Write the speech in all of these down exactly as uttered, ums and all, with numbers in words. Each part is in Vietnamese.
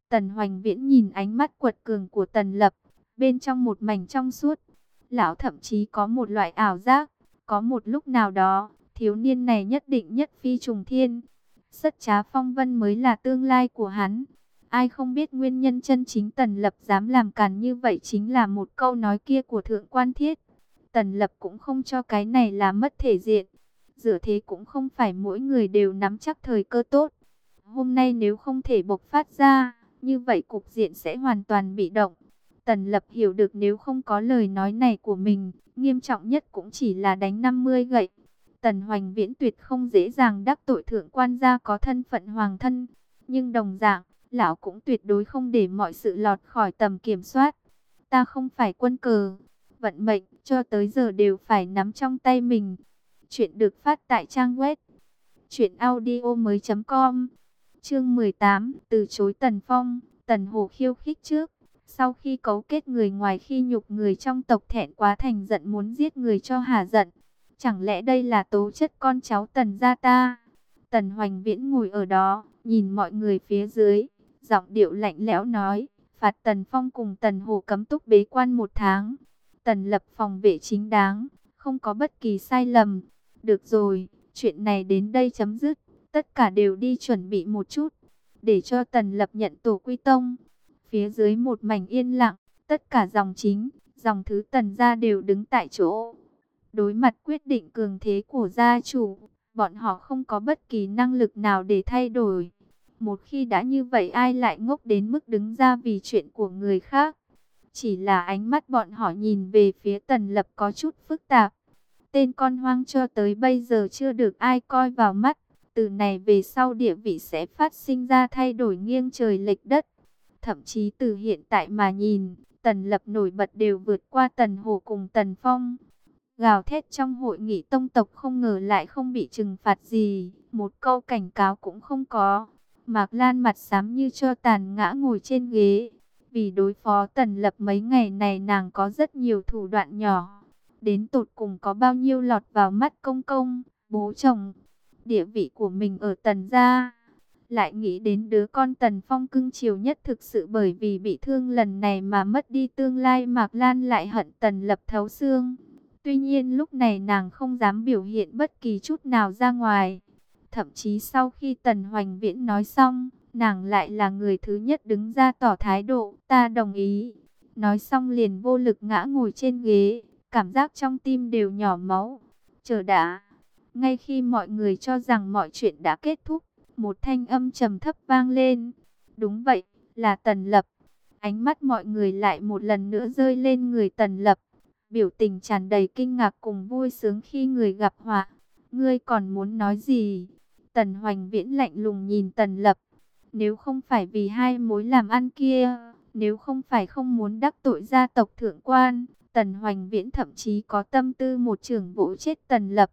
Tần Hoành Viễn nhìn ánh mắt quật cường của Tần Lập, bên trong một mảnh trong suốt. Lão thậm chí có một loại ảo giác, có một lúc nào đó, thiếu niên này nhất định nhất phi trùng thiên. Sất Trá Phong Vân mới là tương lai của hắn. Ai không biết nguyên nhân chân chính Tần Lập dám làm càn như vậy chính là một câu nói kia của Thượng Quan Thiết. Tần Lập cũng không cho cái này là mất thể diện. Dựa thế cũng không phải mỗi người đều nắm chắc thời cơ tốt. Hôm nay nếu không thể bộc phát ra, như vậy cục diện sẽ hoàn toàn bị động. Tần Lập hiểu được nếu không có lời nói này của mình, nghiêm trọng nhất cũng chỉ là đánh năm mươi gậy. Tần Hoành Viễn tuyệt không dễ dàng đắc tội thượng quan gia có thân phận hoàng thân. Nhưng đồng dạng, lão cũng tuyệt đối không để mọi sự lọt khỏi tầm kiểm soát. Ta không phải quân cờ, vận mệnh cho tới giờ đều phải nắm trong tay mình. Chuyện được phát tại trang web truyện audio mới chấm com. Chương mười tám, từ chối Tần Phong. Tần Hồ khiêu khích trước, sau khi cấu kết người ngoài khi nhục người trong tộc thẹn quá thành giận muốn giết người cho hả giận. Chẳng lẽ đây là tố chất con cháu Tần gia ta? Tần Hoành Viễn ngồi ở đó, nhìn mọi người phía dưới, giọng điệu lạnh lẽo nói, phạt Tần Phong cùng Tần Hồ cấm túc bế quan một tháng. Tần Lập phòng vệ chính đáng, không có bất kỳ sai lầm. Được rồi, chuyện này đến đây chấm dứt, tất cả đều đi chuẩn bị một chút, để cho Tần Lập nhận tổ quy tông. Phía dưới một mảnh yên lặng, tất cả dòng chính, dòng thứ Tần gia đều đứng tại chỗ. Đối mặt quyết định cường thế của gia chủ, bọn họ không có bất kỳ năng lực nào để thay đổi. Một khi đã như vậy ai lại ngốc đến mức đứng ra vì chuyện của người khác. Chỉ là ánh mắt bọn họ nhìn về phía Tần Lập có chút phức tạp. Tên con hoang cho tới bây giờ chưa được ai coi vào mắt. Từ này về sau địa vị sẽ phát sinh ra thay đổi nghiêng trời lệch đất. Thậm chí từ hiện tại mà nhìn, Tần Lập nổi bật đều vượt qua Tần Hồ cùng Tần Phong. Gào thét trong hội nghị tông tộc không ngờ lại không bị trừng phạt gì, một câu cảnh cáo cũng không có. Mạc Lan mặt xám như cho tàn ngã ngồi trên ghế. Vì đối phó Tần Lập mấy ngày này nàng có rất nhiều thủ đoạn nhỏ. Đến tột cùng có bao nhiêu lọt vào mắt công công, bố chồng. Địa vị của mình ở Tần gia. Lại nghĩ đến đứa con Tần Phong cưng chiều nhất thực sự bởi vì bị thương lần này mà mất đi tương lai. Mạc Lan lại hận Tần Lập thấu xương. Tuy nhiên lúc này nàng không dám biểu hiện bất kỳ chút nào ra ngoài. Thậm chí sau khi Tần Hoành Viễn nói xong, nàng lại là người thứ nhất đứng ra tỏ thái độ, ta đồng ý. Nói xong liền vô lực ngã ngồi trên ghế, cảm giác trong tim đều nhỏ máu. Chờ đã, ngay khi mọi người cho rằng mọi chuyện đã kết thúc, một thanh âm trầm thấp vang lên. Đúng vậy, là Tần Lập. Ánh mắt mọi người lại một lần nữa rơi lên người Tần Lập. Biểu tình tràn đầy kinh ngạc cùng vui sướng khi người gặp họa. Ngươi còn muốn nói gì? Tần Hoành Viễn lạnh lùng nhìn Tần Lập. Nếu không phải vì hai mối làm ăn kia, nếu không phải không muốn đắc tội gia tộc thượng quan, Tần Hoành Viễn thậm chí có tâm tư một chưởng vỗ chết Tần Lập.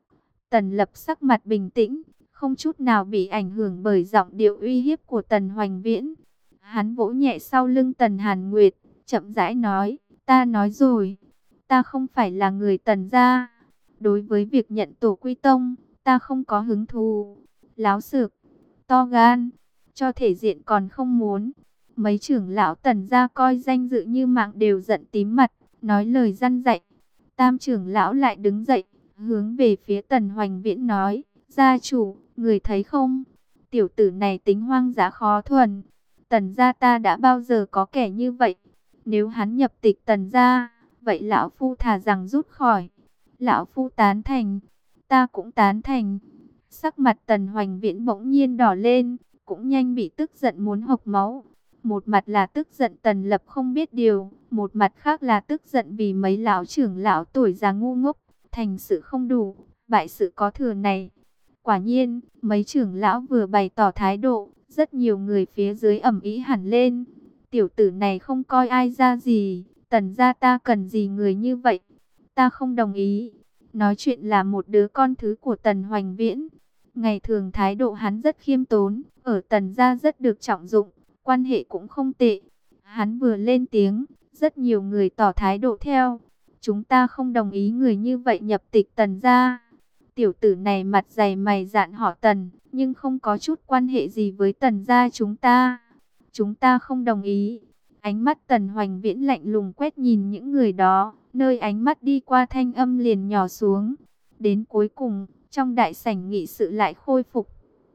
Tần Lập sắc mặt bình tĩnh, không chút nào bị ảnh hưởng bởi giọng điệu uy hiếp của Tần Hoành Viễn. Hắn vỗ nhẹ sau lưng Tần Hàn Nguyệt, chậm rãi nói, ta nói rồi, ta không phải là người Tần gia. Đối với việc nhận tổ quy tông, ta không có hứng thú. Láo xược, to gan, cho thể diện còn không muốn. Mấy trưởng lão Tần gia coi danh dự như mạng đều giận tím mặt, nói lời răn dạy. Tam trưởng lão lại đứng dậy, hướng về phía Tần Hoành Viễn nói, gia chủ, người thấy không? Tiểu tử này tính hoang dã khó thuần. Tần gia ta đã bao giờ có kẻ như vậy? Nếu hắn nhập tịch Tần gia, vậy lão phu thà rằng rút khỏi. Lão phu tán thành, ta cũng tán thành. Sắc mặt Tần Hoành Viễn bỗng nhiên đỏ lên, cũng nhanh bị tức giận muốn hộc máu. Một mặt là tức giận Tần Lập không biết điều, một mặt khác là tức giận vì mấy lão trưởng lão tuổi già ngu ngốc, thành sự không đủ, bại sự có thừa này. Quả nhiên, mấy trưởng lão vừa bày tỏ thái độ, rất nhiều người phía dưới ầm ĩ hẳn lên. Tiểu tử này không coi ai ra gì, Tần gia ta cần gì người như vậy? Ta không đồng ý. Nói chuyện là một đứa con thứ của Tần Hoành Viễn. Ngày thường thái độ hắn rất khiêm tốn, ở Tần gia rất được trọng dụng, quan hệ cũng không tệ. Hắn vừa lên tiếng, rất nhiều người tỏ thái độ theo. Chúng ta không đồng ý người như vậy nhập tịch Tần gia. Tiểu tử này mặt dày mày dạn họ Tần, nhưng không có chút quan hệ gì với Tần gia chúng ta. chúng ta không đồng ý. Ánh mắt Tần Hoành Viễn lạnh lùng quét nhìn những người đó, nơi ánh mắt đi qua thanh âm liền nhỏ xuống. Đến cuối cùng, trong đại sảnh nghị sự lại khôi phục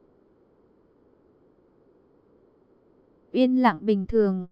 yên lặng bình thường.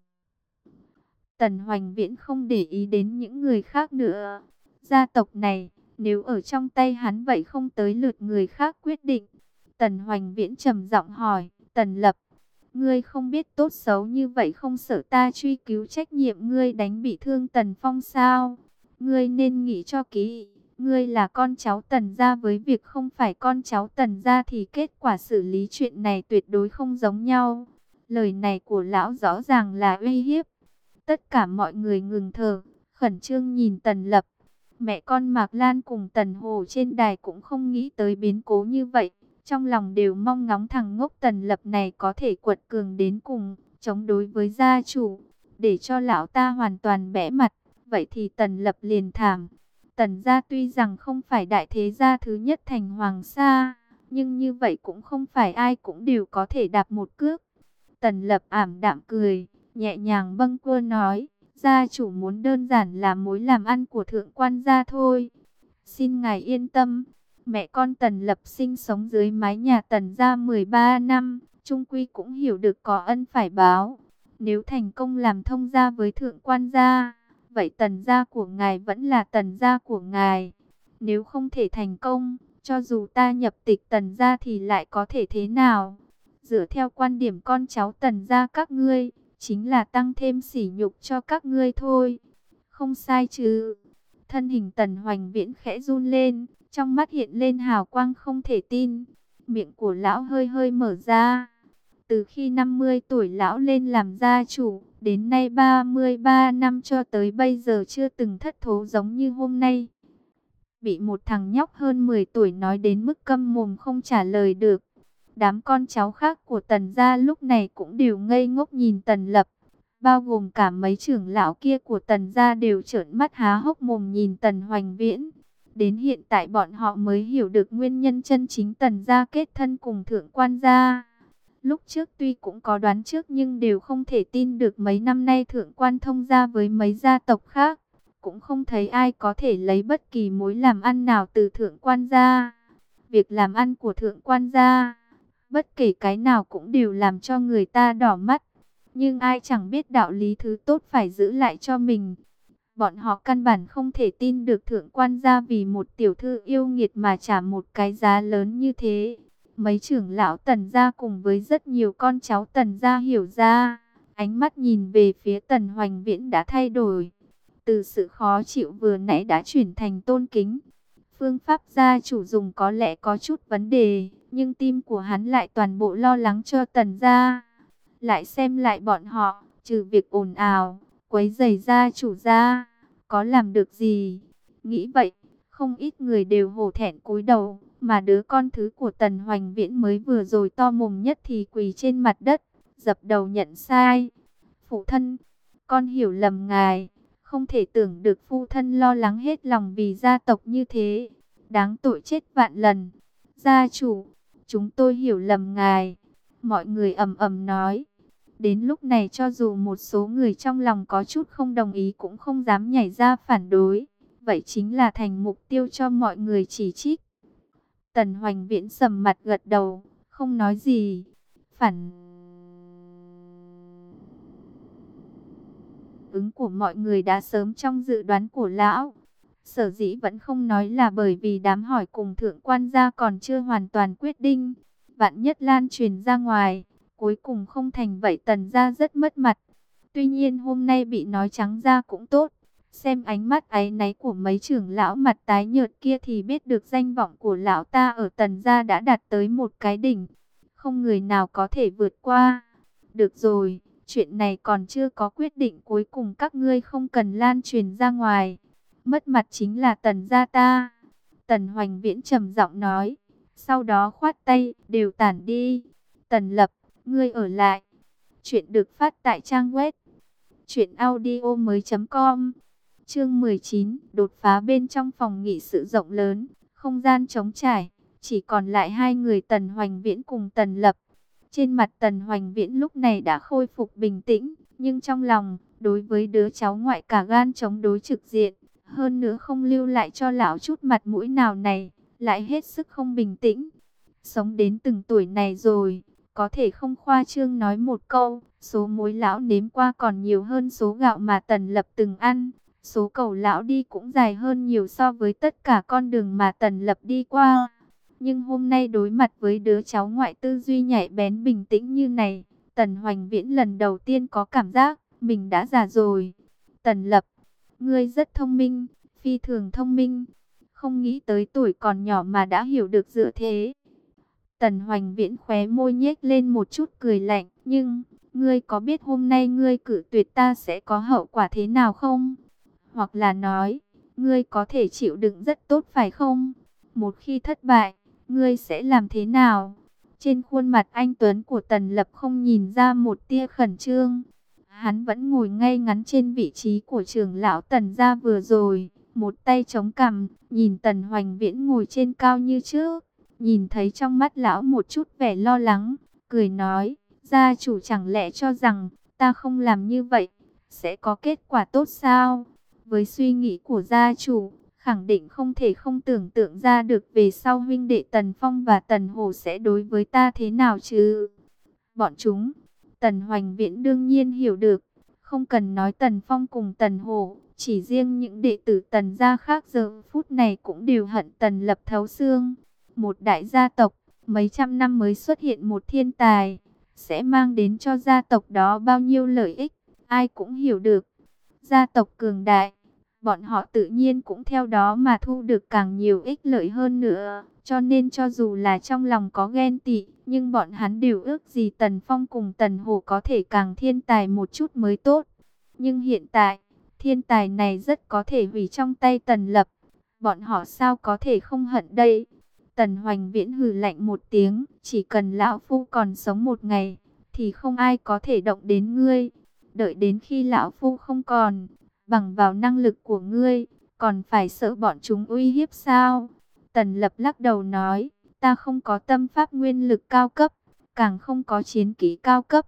Tần Hoành Viễn không để ý đến những người khác nữa. Gia tộc này, nếu ở trong tay hắn vậy không tới lượt người khác quyết định. Tần Hoành Viễn trầm giọng hỏi, Tần Lập, ngươi không biết tốt xấu như vậy không sợ ta truy cứu trách nhiệm ngươi đánh bị thương Tần Phong sao? Ngươi nên nghĩ cho kỹ, ngươi là con cháu Tần gia, với việc không phải con cháu Tần gia thì kết quả xử lý chuyện này tuyệt đối không giống nhau. Lời này của lão rõ ràng là uy hiếp. Tất cả mọi người ngừng thở, khẩn trương nhìn Tần Lập. Mẹ con Mạc Lan cùng Tần Hồ trên đài cũng không nghĩ tới biến cố như vậy. Trong lòng đều mong ngóng thằng ngốc Tần Lập này có thể quật cường đến cùng, chống đối với gia chủ, để cho lão ta hoàn toàn bẽ mặt. Vậy thì Tần Lập liền thảm. Tần gia tuy rằng không phải đại thế gia thứ nhất thành Hoàng Sa, nhưng như vậy cũng không phải ai cũng đều có thể đạp một cước. Tần Lập ảm đạm cười, nhẹ nhàng bâng quơ nói, gia chủ muốn đơn giản là mối làm ăn của thượng quan gia thôi. Xin ngài yên tâm, mẹ con Tần Lập sinh sống dưới mái nhà Tần gia mười ba năm, chung quy cũng hiểu được có ân phải báo. Nếu thành công làm thông gia với thượng quan gia, vậy Tần gia của ngài vẫn là Tần gia của ngài. Nếu không thể thành công, cho dù ta nhập tịch Tần gia thì lại có thể thế nào? Dựa theo quan điểm con cháu Tần gia các ngươi, chính là tăng thêm sỉ nhục cho các ngươi thôi. Không sai chứ? Thân hình Tần Hoành Viễn khẽ run lên, trong mắt hiện lên hào quang không thể tin. Miệng của lão hơi hơi mở ra. Từ khi năm mươi tuổi lão lên làm gia chủ, đến nay ba mươi ba năm cho tới bây giờ chưa từng thất thố giống như hôm nay. Bị một thằng nhóc hơn mười tuổi nói đến mức câm mồm không trả lời được. Đám con cháu khác của Tần gia lúc này cũng đều ngây ngốc nhìn Tần Lập. Bao gồm cả mấy trưởng lão kia của Tần gia đều trợn mắt há hốc mồm nhìn Tần Hoành Viễn. Đến hiện tại bọn họ mới hiểu được nguyên nhân chân chính Tần gia kết thân cùng thượng quan gia. Lúc trước tuy cũng có đoán trước nhưng đều không thể tin được mấy năm nay thượng quan thông gia với mấy gia tộc khác. Cũng không thấy ai có thể lấy bất kỳ mối làm ăn nào từ thượng quan gia. Việc làm ăn của thượng quan gia, bất kể cái nào cũng đều làm cho người ta đỏ mắt. Nhưng ai chẳng biết đạo lý thứ tốt phải giữ lại cho mình. Bọn họ căn bản không thể tin được thượng quan gia vì một tiểu thư yêu nghiệt mà trả một cái giá lớn như thế. Mấy trưởng lão Tần gia cùng với rất nhiều con cháu Tần gia hiểu ra. Ánh mắt nhìn về phía Tần Hoành Viễn đã thay đổi. Từ sự khó chịu vừa nãy đã chuyển thành tôn kính. Phương pháp gia chủ dùng có lẽ có chút vấn đề, nhưng tim của hắn lại toàn bộ lo lắng cho Tần gia. Lại xem lại bọn họ, trừ việc ồn ào, quấy rầy gia chủ ra, có làm được gì? Nghĩ vậy, không ít người đều hổ thẹn cúi đầu, mà đứa con thứ của Tần Hoành Viễn mới vừa rồi to mồm nhất thì quỳ trên mặt đất, dập đầu nhận sai. Phụ thân, con hiểu lầm ngài, không thể tưởng được phu thân lo lắng hết lòng vì gia tộc như thế, đáng tội chết vạn lần. Gia chủ, chúng tôi hiểu lầm ngài. Mọi người ầm ầm nói. Đến lúc này cho dù một số người trong lòng có chút không đồng ý cũng không dám nhảy ra phản đối. Vậy chính là thành mục tiêu cho mọi người chỉ trích. Tần Hoành Viễn sầm mặt gật đầu, không nói gì. Phản ứng của mọi người đã sớm trong dự đoán của lão. Sở dĩ vẫn không nói là bởi vì đám hỏi cùng thượng quan gia còn chưa hoàn toàn quyết định. Vạn nhất lan truyền ra ngoài, cuối cùng không thành vậy Tần gia rất mất mặt. Tuy nhiên hôm nay bị nói trắng ra cũng tốt. Xem ánh mắt áy náy của mấy trưởng lão mặt tái nhợt kia thì biết được danh vọng của lão ta ở Tần gia đã đạt tới một cái đỉnh. Không người nào có thể vượt qua. Được rồi, chuyện này còn chưa có quyết định, cuối cùng các ngươi không cần lan truyền ra ngoài. Mất mặt chính là Tần gia ta. Tần Hoành Viễn trầm giọng nói. Sau đó khoát tay, đều tản đi. Tần Lập, ngươi ở lại. Chuyện được phát tại trang web truyện audio mới chấm com. Chương mười chín, đột phá. Bên trong phòng nghị sự rộng lớn, không gian trống trải, chỉ còn lại hai người Tần Hoành Viễn cùng Tần Lập. Trên mặt Tần Hoành Viễn lúc này đã khôi phục bình tĩnh, nhưng trong lòng, đối với đứa cháu ngoại cả gan chống đối trực diện, hơn nữa không lưu lại cho lão chút mặt mũi nào này, lại hết sức không bình tĩnh. Sống đến từng tuổi này rồi, có thể không khoa trương nói một câu, số muối lão nếm qua còn nhiều hơn số gạo mà Tần Lập từng ăn. Số cầu lão đi cũng dài hơn nhiều so với tất cả con đường mà Tần Lập đi qua. Nhưng hôm nay đối mặt với đứa cháu ngoại tư duy nhạy bén bình tĩnh như này, Tần Hoành Viễn lần đầu tiên có cảm giác mình đã già rồi. Tần Lập, ngươi rất thông minh, phi thường thông minh. Không nghĩ tới tuổi còn nhỏ mà đã hiểu được dựa thế. Tần Hoành Viễn khóe môi nhếch lên một chút cười lạnh. Nhưng, ngươi có biết hôm nay ngươi cử tuyệt ta sẽ có hậu quả thế nào không? Hoặc là nói, ngươi có thể chịu đựng rất tốt phải không? Một khi thất bại, ngươi sẽ làm thế nào? Trên khuôn mặt anh tuấn của Tần Lập không nhìn ra một tia khẩn trương. Hắn vẫn ngồi ngay ngắn trên vị trí của trưởng lão Tần gia vừa rồi, một tay chống cằm, nhìn Tần Hoành Viễn ngồi trên cao như trước. Nhìn thấy trong mắt lão một chút vẻ lo lắng, cười nói, gia chủ chẳng lẽ cho rằng ta không làm như vậy sẽ có kết quả tốt sao? Với suy nghĩ của gia chủ, khẳng định không thể không tưởng tượng ra được về sau huynh đệ Tần Phong và Tần Hổ sẽ đối với ta thế nào chứ. Bọn chúng, Tần Hoành Viễn đương nhiên hiểu được, không cần nói Tần Phong cùng Tần Hổ, chỉ riêng những đệ tử Tần gia khác giờ phút này cũng đều hận Tần Lập thấu xương. Một đại gia tộc, mấy trăm năm mới xuất hiện một thiên tài, sẽ mang đến cho gia tộc đó bao nhiêu lợi ích, ai cũng hiểu được. Gia tộc cường đại, bọn họ tự nhiên cũng theo đó mà thu được càng nhiều ích lợi hơn nữa. Cho nên cho dù là trong lòng có ghen tị, nhưng bọn hắn đều ước gì Tần Phong cùng Tần Hổ có thể càng thiên tài một chút mới tốt. Nhưng hiện tại, thiên tài này rất có thể hủy trong tay Tần Lập. Bọn họ sao có thể không hận đây? Tần Hoành Viễn hừ lạnh một tiếng, chỉ cần lão phu còn sống một ngày, thì không ai có thể động đến ngươi. Đợi đến khi lão phu không còn, bằng vào năng lực của ngươi, còn phải sợ bọn chúng uy hiếp sao? Tần Lập lắc đầu nói, ta không có tâm pháp nguyên lực cao cấp, càng không có chiến kỹ cao cấp.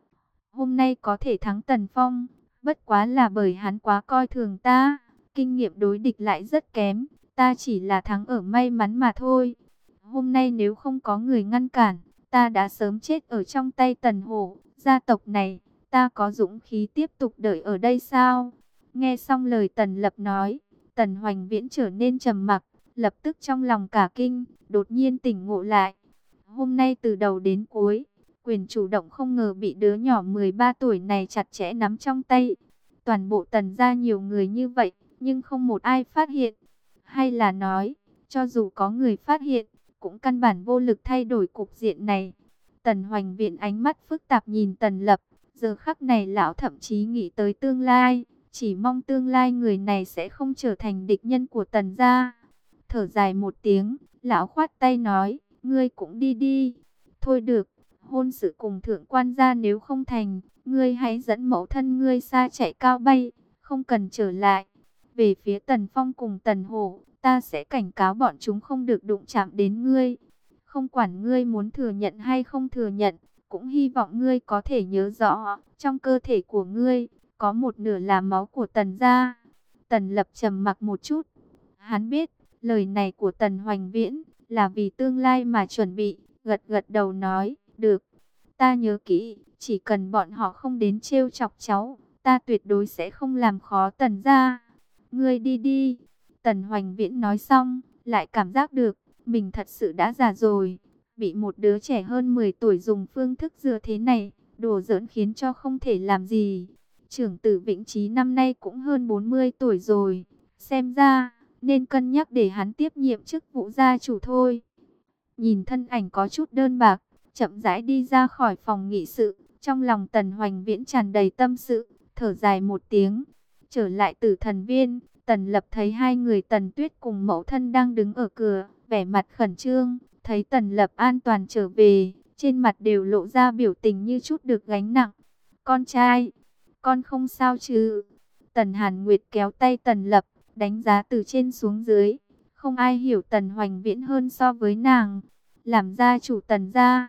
Hôm nay có thể thắng Tần Phong, bất quá là bởi hắn quá coi thường ta, kinh nghiệm đối địch lại rất kém, ta chỉ là thắng ở may mắn mà thôi. Hôm nay nếu không có người ngăn cản, ta đã sớm chết ở trong tay Tần Hổ. Gia tộc này, ta có dũng khí tiếp tục đợi ở đây sao? Nghe xong lời Tần Lập nói, Tần Hoành Viễn trở nên trầm mặc, lập tức trong lòng cả kinh, đột nhiên tỉnh ngộ lại. Hôm nay từ đầu đến cuối, quyền chủ động không ngờ bị đứa nhỏ mười ba tuổi này chặt chẽ nắm trong tay. Toàn bộ Tần gia nhiều người như vậy, nhưng không một ai phát hiện. Hay là nói, cho dù có người phát hiện, cũng căn bản vô lực thay đổi cục diện này. Tần Hoành Viễn ánh mắt phức tạp nhìn Tần Lập, giờ khắc này lão thậm chí nghĩ tới tương lai, chỉ mong tương lai người này sẽ không trở thành địch nhân của Tần gia. Thở dài một tiếng, lão khoát tay nói, ngươi cũng đi đi. Thôi được, hôn sự cùng thượng quan gia nếu không thành, ngươi hãy dẫn mẫu thân ngươi xa chạy cao bay, không cần trở lại. Về phía Tần Phong cùng Tần Hổ, ta sẽ cảnh cáo bọn chúng không được đụng chạm đến ngươi. Không quản ngươi muốn thừa nhận hay không thừa nhận, cũng hy vọng ngươi có thể nhớ rõ, trong cơ thể của ngươi, có một nửa là máu của Tần gia. Tần Lập trầm mặc một chút. Hắn biết, lời này của Tần Hoành Viễn, là vì tương lai mà chuẩn bị, gật gật đầu nói, được. Ta nhớ kỹ, chỉ cần bọn họ không đến trêu chọc cháu, ta tuyệt đối sẽ không làm khó Tần gia. Ngươi đi đi. Tần Hoành Viễn nói xong, lại cảm giác được, mình thật sự đã già rồi. Bị một đứa trẻ hơn mười tuổi dùng phương thức dựa thế này, đùa giỡn khiến cho không thể làm gì. Trưởng tử Vĩnh Chí năm nay cũng hơn bốn mươi tuổi rồi. Xem ra, nên cân nhắc để hắn tiếp nhiệm chức vụ gia chủ thôi. Nhìn thân ảnh có chút đơn bạc, chậm rãi đi ra khỏi phòng nghị sự. Trong lòng Tần Hoành Viễn tràn đầy tâm sự, thở dài một tiếng. Trở lại Tử Thần Viên, Tần Lập thấy hai người Tần Tuyết cùng mẫu thân đang đứng ở cửa, vẻ mặt khẩn trương. Thấy Tần Lập an toàn trở về, trên mặt đều lộ ra biểu tình như chút được gánh nặng. Con trai, con không sao chứ? Tần Hàn Nguyệt kéo tay Tần Lập, đánh giá từ trên xuống dưới. Không ai hiểu Tần Hoành Viễn hơn so với nàng. Làm gia chủ Tần gia,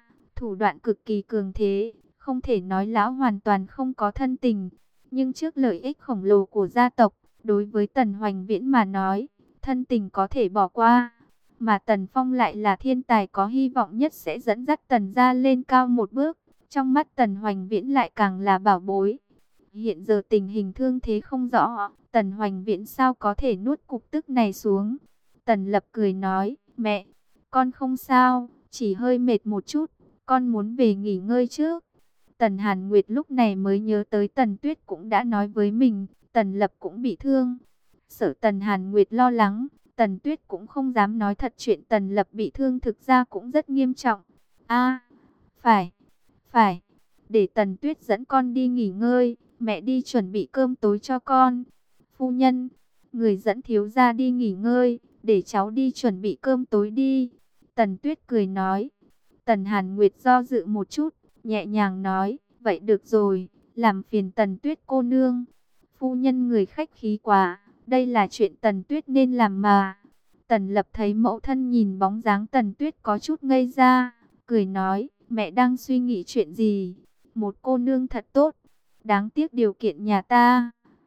thủ đoạn cực kỳ cường thế, không thể nói lão hoàn toàn không có thân tình. Nhưng trước lợi ích khổng lồ của gia tộc, đối với Tần Hoành Viễn mà nói, thân tình có thể bỏ qua. Mà Tần Phong lại là thiên tài có hy vọng nhất sẽ dẫn dắt Tần gia lên cao một bước. Trong mắt Tần Hoành Viễn lại càng là bảo bối. Hiện giờ tình hình thương thế không rõ, Tần Hoành Viễn sao có thể nuốt cục tức này xuống. Tần Lập cười nói, mẹ, con không sao, chỉ hơi mệt một chút, con muốn về nghỉ ngơi trước. Tần Hàn Nguyệt lúc này mới nhớ tới Tần Tuyết cũng đã nói với mình, Tần Lập cũng bị thương. Sợ Tần Hàn Nguyệt lo lắng, Tần Tuyết cũng không dám nói thật chuyện Tần Lập bị thương thực ra cũng rất nghiêm trọng. A, phải, phải, để Tần Tuyết dẫn con đi nghỉ ngơi, mẹ đi chuẩn bị cơm tối cho con. Phu nhân, người dẫn thiếu gia đi nghỉ ngơi, để cháu đi chuẩn bị cơm tối đi. Tần Tuyết cười nói. Tần Hàn Nguyệt do dự một chút, nhẹ nhàng nói, vậy được rồi, làm phiền Tần Tuyết cô nương. Phu nhân người khách khí quá, đây là chuyện Tần Tuyết nên làm mà. Tần Lập thấy mẫu thân nhìn bóng dáng Tần Tuyết có chút ngây ra, cười nói, mẹ đang suy nghĩ chuyện gì? Một cô nương thật tốt, đáng tiếc điều kiện nhà ta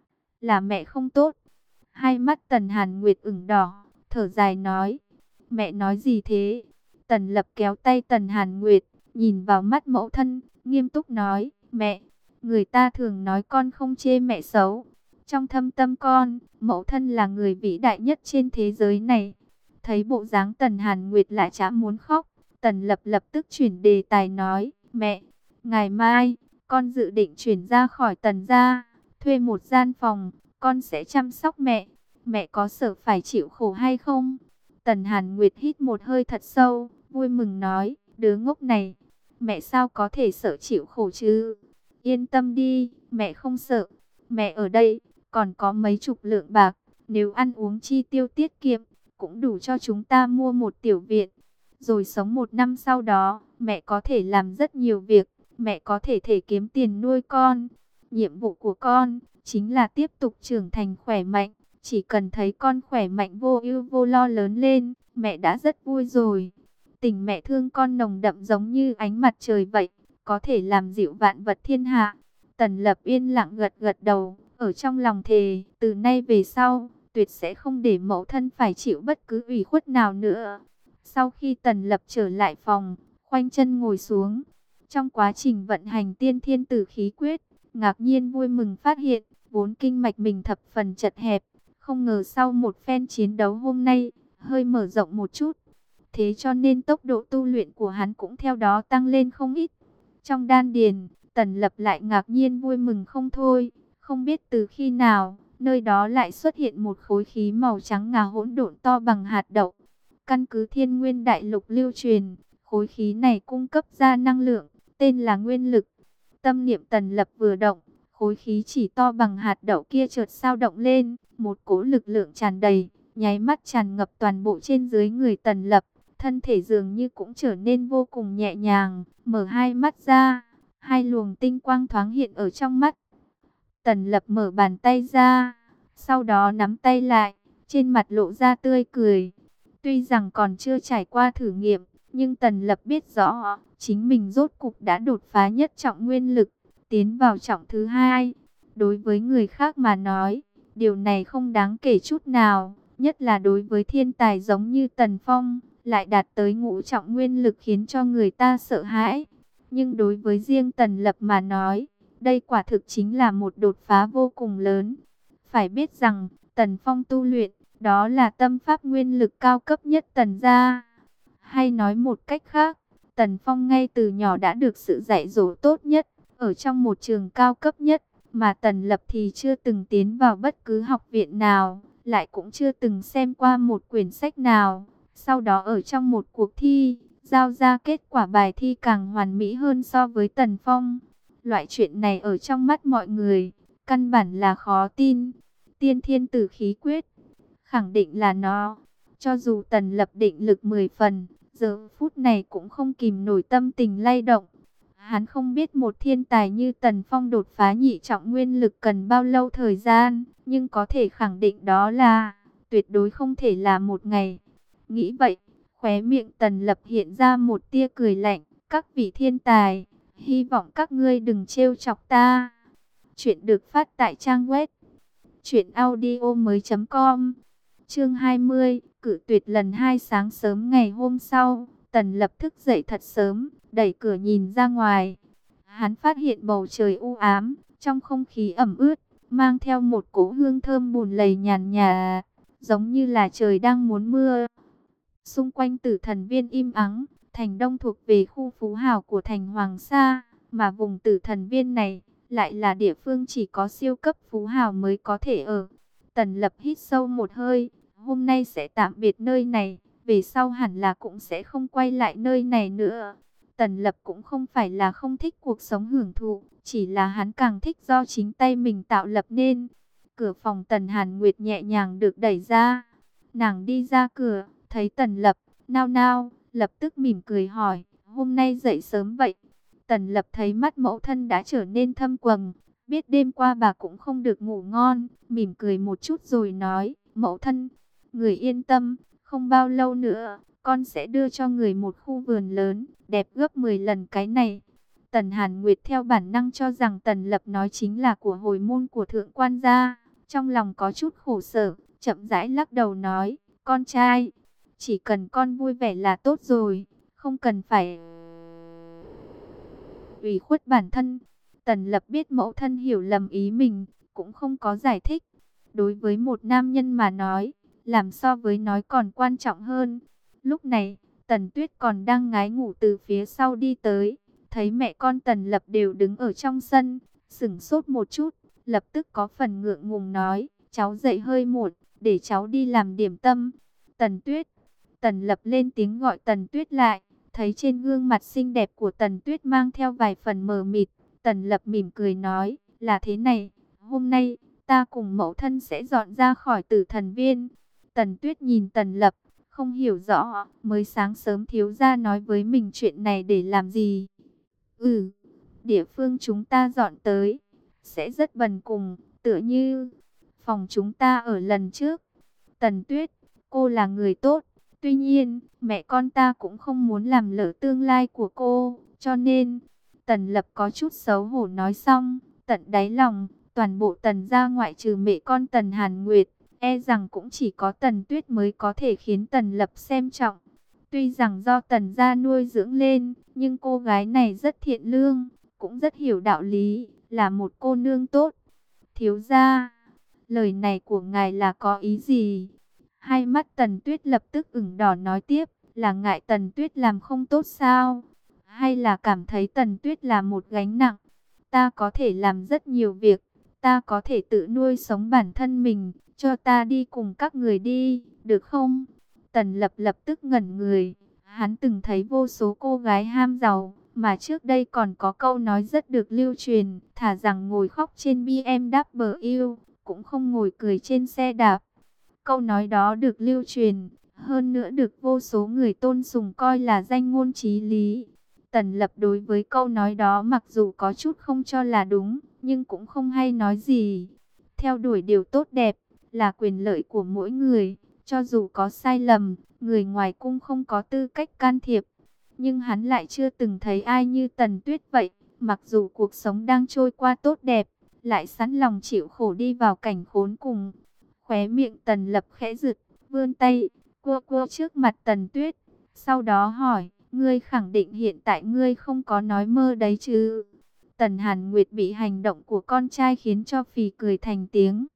là mẹ không tốt. Hai mắt Tần Hàn Nguyệt ửng đỏ, thở dài nói, mẹ nói gì thế? Tần Lập kéo tay Tần Hàn Nguyệt, nhìn vào mắt mẫu thân, nghiêm túc nói, mẹ, người ta thường nói con không chê mẹ xấu. Trong thâm tâm con, mẫu thân là người vĩ đại nhất trên thế giới này. Thấy bộ dáng Tần Hàn Nguyệt lại chả muốn khóc, Tần Lập lập tức chuyển đề tài nói, mẹ, ngày mai, con dự định chuyển ra khỏi Tần gia, thuê một gian phòng, con sẽ chăm sóc mẹ. Mẹ có sợ phải chịu khổ hay không? Tần Hàn Nguyệt hít một hơi thật sâu, vui mừng nói, đứa ngốc này, mẹ sao có thể sợ chịu khổ chứ? Yên tâm đi, mẹ không sợ. Mẹ ở đây, còn có mấy chục lượng bạc, nếu ăn uống chi tiêu tiết kiệm, cũng đủ cho chúng ta mua một tiểu viện. Rồi sống một năm sau đó, mẹ có thể làm rất nhiều việc, mẹ có thể thể kiếm tiền nuôi con. Nhiệm vụ của con, chính là tiếp tục trưởng thành khỏe mạnh. Chỉ cần thấy con khỏe mạnh vô ưu vô lo lớn lên, mẹ đã rất vui rồi. Tình mẹ thương con nồng đậm giống như ánh mặt trời vậy, có thể làm dịu vạn vật thiên hạ. Tần Lập yên lặng gật gật đầu, ở trong lòng thề, từ nay về sau, tuyệt sẽ không để mẫu thân phải chịu bất cứ ủy khuất nào nữa. Sau khi Tần Lập trở lại phòng, khoanh chân ngồi xuống. Trong quá trình vận hành tiên thiên tử khí quyết, ngạc nhiên vui mừng phát hiện, vốn kinh mạch mình thập phần chật hẹp. Không ngờ sau một phen chiến đấu hôm nay, hơi mở rộng một chút. Thế cho nên tốc độ tu luyện của hắn cũng theo đó tăng lên không ít. Trong đan điền, Tần Lập lại ngạc nhiên vui mừng không thôi. Không biết từ khi nào, nơi đó lại xuất hiện một khối khí màu trắng ngà hỗn độn to bằng hạt đậu. Căn cứ Thiên Nguyên Đại Lục lưu truyền, khối khí này cung cấp ra năng lượng, tên là nguyên lực. Tâm niệm Tần Lập vừa động, khối khí chỉ to bằng hạt đậu kia chợt sao động lên, một cỗ lực lượng tràn đầy, nháy mắt tràn ngập toàn bộ trên dưới người Tần Lập. Thân thể dường như cũng trở nên vô cùng nhẹ nhàng, mở hai mắt ra, hai luồng tinh quang thoáng hiện ở trong mắt. Tần Lập mở bàn tay ra, sau đó nắm tay lại, trên mặt lộ ra tươi cười. Tuy rằng còn chưa trải qua thử nghiệm, nhưng Tần Lập biết rõ, chính mình rốt cục đã đột phá nhất trọng nguyên lực, tiến vào trọng thứ hai. Đối với người khác mà nói, điều này không đáng kể chút nào, nhất là đối với thiên tài giống như Tần Phong, lại đạt tới ngũ trọng nguyên lực khiến cho người ta sợ hãi. Nhưng đối với riêng Tần Lập mà nói, đây quả thực chính là một đột phá vô cùng lớn. Phải biết rằng, Tần Phong tu luyện, đó là tâm pháp nguyên lực cao cấp nhất Tần gia. Hay nói một cách khác, Tần Phong ngay từ nhỏ đã được sự dạy dỗ tốt nhất, ở trong một trường cao cấp nhất, mà Tần Lập thì chưa từng tiến vào bất cứ học viện nào, lại cũng chưa từng xem qua một quyển sách nào. Sau đó ở trong một cuộc thi, giao ra kết quả bài thi càng hoàn mỹ hơn so với Tần Phong. Loại chuyện này ở trong mắt mọi người, căn bản là khó tin. Tiên thiên tử khí quyết, khẳng định là nó. Cho dù Tần Lập định lực mười phần, giờ phút này cũng không kìm nổi tâm tình lay động. Hắn không biết một thiên tài như Tần Phong đột phá nhị trọng nguyên lực cần bao lâu thời gian, nhưng có thể khẳng định đó là tuyệt đối không thể là một ngày. Nghĩ vậy, khóe miệng Tần Lập hiện ra một tia cười lạnh, Các vị thiên tài, hy vọng các ngươi đừng trêu chọc ta. Chuyện được phát tại trang web truyện audio mới chấm com. Chương hai mươi, cử tuyệt lần hai. Sáng sớm ngày hôm sau, Tần Lập thức dậy thật sớm, đẩy cửa nhìn ra ngoài. Hắn phát hiện bầu trời u ám, trong không khí ẩm ướt, mang theo một cỗ hương thơm bùn lầy nhàn nhạt, giống như là trời đang muốn mưa. Xung quanh Tử Thần Viên im ắng, thành đông thuộc về khu phú hào của thành Hoàng Sa, mà vùng Tử Thần Viên này lại là địa phương chỉ có siêu cấp phú hào mới có thể ở. Tần Lập hít sâu một hơi, hôm nay sẽ tạm biệt nơi này, về sau hẳn là cũng sẽ không quay lại nơi này nữa. Tần Lập cũng không phải là không thích cuộc sống hưởng thụ, chỉ là hắn càng thích do chính tay mình tạo lập nên. Cửa phòng Tần Hàn Nguyệt nhẹ nhàng được đẩy ra. Nàng đi ra cửa, thấy Tần Lập, nao nao, lập tức mỉm cười hỏi, hôm nay dậy sớm vậy? Tần Lập thấy mắt mẫu thân đã trở nên thâm quầng, biết đêm qua bà cũng không được ngủ ngon, mỉm cười một chút rồi nói, mẫu thân, người yên tâm, không bao lâu nữa, con sẽ đưa cho người một khu vườn lớn, đẹp gấp mười lần cái này. Tần Hàn Nguyệt theo bản năng cho rằng Tần Lập nói chính là của hồi môn của thượng quan gia, trong lòng có chút khổ sở, chậm rãi lắc đầu nói, con trai, chỉ cần con vui vẻ là tốt rồi, không cần phải ủy khuất bản thân. Tần Lập biết mẫu thân hiểu lầm ý mình, cũng không có giải thích. Đối với một nam nhân mà nói, làm so với nói còn quan trọng hơn. Lúc này, Tần Tuyết còn đang ngái ngủ từ phía sau đi tới, thấy mẹ con Tần Lập đều đứng ở trong sân, sửng sốt một chút, lập tức có phần ngượng ngùng nói, cháu dậy hơi muộn, để cháu đi làm điểm tâm. Tần Tuyết, Tần Lập lên tiếng gọi Tần Tuyết lại, thấy trên gương mặt xinh đẹp của Tần Tuyết mang theo vài phần mờ mịt, Tần Lập mỉm cười nói, là thế này, hôm nay, ta cùng mẫu thân sẽ dọn ra khỏi Tử Thần Viên. Tần Tuyết nhìn Tần Lập, không hiểu rõ, mới sáng sớm thiếu gia nói với mình chuyện này để làm gì. Ừ, địa phương chúng ta dọn tới, sẽ rất bần cùng, tựa như phòng chúng ta ở lần trước. Tần Tuyết, cô là người tốt, tuy nhiên, mẹ con ta cũng không muốn làm lỡ tương lai của cô, cho nên, Tần Lập có chút xấu hổ nói xong, tận đáy lòng, toàn bộ Tần gia ngoại trừ mẹ con Tần Hàn Nguyệt, e rằng cũng chỉ có Tần Tuyết mới có thể khiến Tần Lập xem trọng. Tuy rằng do Tần gia nuôi dưỡng lên, nhưng cô gái này rất thiện lương, cũng rất hiểu đạo lý, là một cô nương tốt. Thiếu gia, lời này của ngài là có ý gì? Hai mắt Tần Tuyết lập tức ửng đỏ nói tiếp, là ngại Tần Tuyết làm không tốt sao? Hay là cảm thấy Tần Tuyết là một gánh nặng? Ta có thể làm rất nhiều việc, ta có thể tự nuôi sống bản thân mình, cho ta đi cùng các người đi, được không? Tần Lập lập tức ngẩn người, hắn từng thấy vô số cô gái ham giàu, mà trước đây còn có câu nói rất được lưu truyền, thà rằng ngồi khóc trên bê em vê, cũng không ngồi cười trên xe đạp. Câu nói đó được lưu truyền, hơn nữa được vô số người tôn sùng coi là danh ngôn chí lý. Tần Lập đối với câu nói đó mặc dù có chút không cho là đúng, nhưng cũng không hay nói gì. Theo đuổi điều tốt đẹp, là quyền lợi của mỗi người, cho dù có sai lầm, người ngoài cung không có tư cách can thiệp. Nhưng hắn lại chưa từng thấy ai như Tần Tuyết vậy, mặc dù cuộc sống đang trôi qua tốt đẹp, lại sẵn lòng chịu khổ đi vào cảnh khốn cùng. Khóe miệng Tần Lập khẽ giật, vươn tay, cua cua trước mặt Tần Tuyết, sau đó hỏi, ngươi khẳng định hiện tại ngươi không có nói mơ đấy chứ? Tần Hàn Nguyệt bị hành động của con trai khiến cho phì cười thành tiếng.